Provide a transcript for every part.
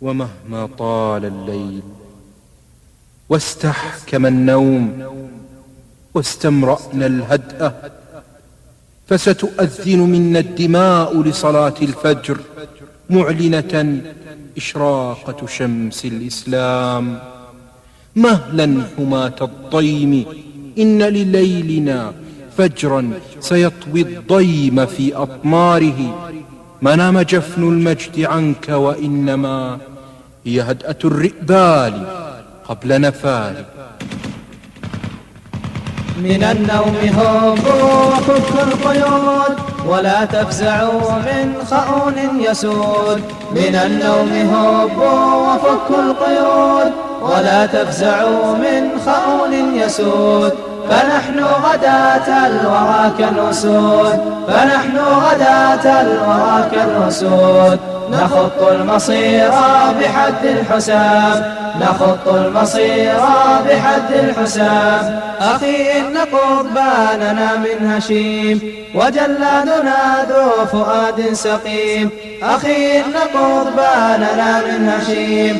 ومهما طال الليل واستحكم النوم واستمرأنا الهدأ فستؤذن منا الدماء لصلاة الفجر معلنة إشراقة شمس الإسلام. مهلا حماة الضيم، إن لليلنا فجرا سيطوي الضيم في أطماره. ما نام جفن المجد عنك، وإنما هي هدأة الرئبال قبل نفال. من النوم هبوا وفكوا القيود، ولا تفزعوا من خؤون يسود. من النوم هبوا وفكوا القيود، ولا تفزعوا من خؤون يسود. فنحن غداة الورى كالأسود، فنحن غداة الورى كالأسود. نخط المصير بحد الحساب، نخط المصير بحد الحساب. أخي إن قضباننا من هشيم، وجلادنا ذو فؤاد سقيم. أخي إن قضباننا من هشيم،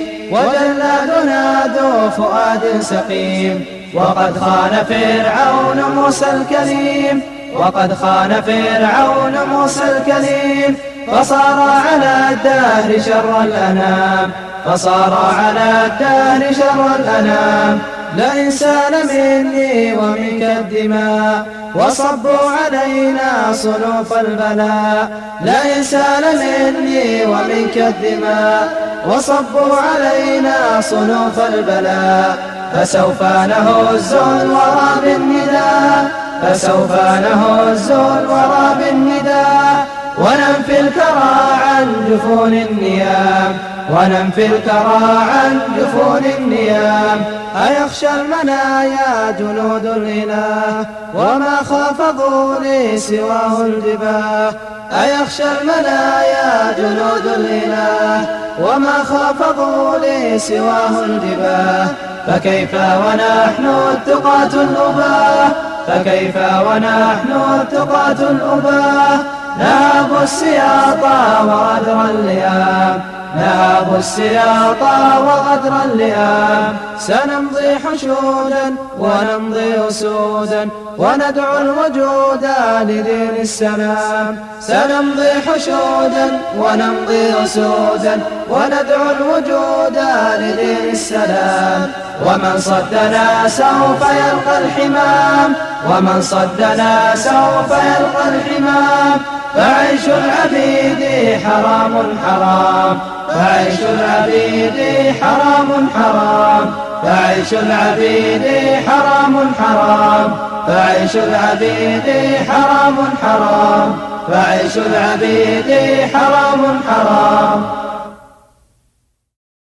وجلادنا ذو فؤاد سقيم. وقد خان فرعون موسى الكليم، وقد خان فرعون موسى الكليم. فصار على الدهر شر الأنام، فصار على الدهر شر الأنام. لئن سال مني ومنك الدماء، وصبوا علينا صنوف البلاء. لئن سال مني ومنك الدماء، وصبوا علينا صنوف البلاء. فسوف نهز الورى بالنداء، فسوف نهز الورى بالنداء. وننفي الكرى عن جفون النيام، وننفي الكرى عن جفون النيام. أيخشى المنايا جنود الإله، وما خافضوا لي سواه الجباه. أيخشى المنايا جنود الإله، وما خافضوا لي سواه الجباه. فكيف ونحن التقاة الأباه، فكيف ونحن التقاة الأباه. نهب السياط وغدر اللئام، نهب السياط وغدر اللئام. سنمضي حشودا ونمضي أسودا، وندعو الوجود لدين السلام. سنمضي حشودا ونمضي أسودا، وندعو الوجود لدين السلام. ومن صدنا سوف يلقى الحمام، ومن صدنا سوف يلقى الحمام. فعيش العبيد حرام حرام، فعيش العبيد حرام حرام. فعيش العبيد حرام حرام، فعيش العبيد حرام حرام. فعيش العبيد حرام حرام.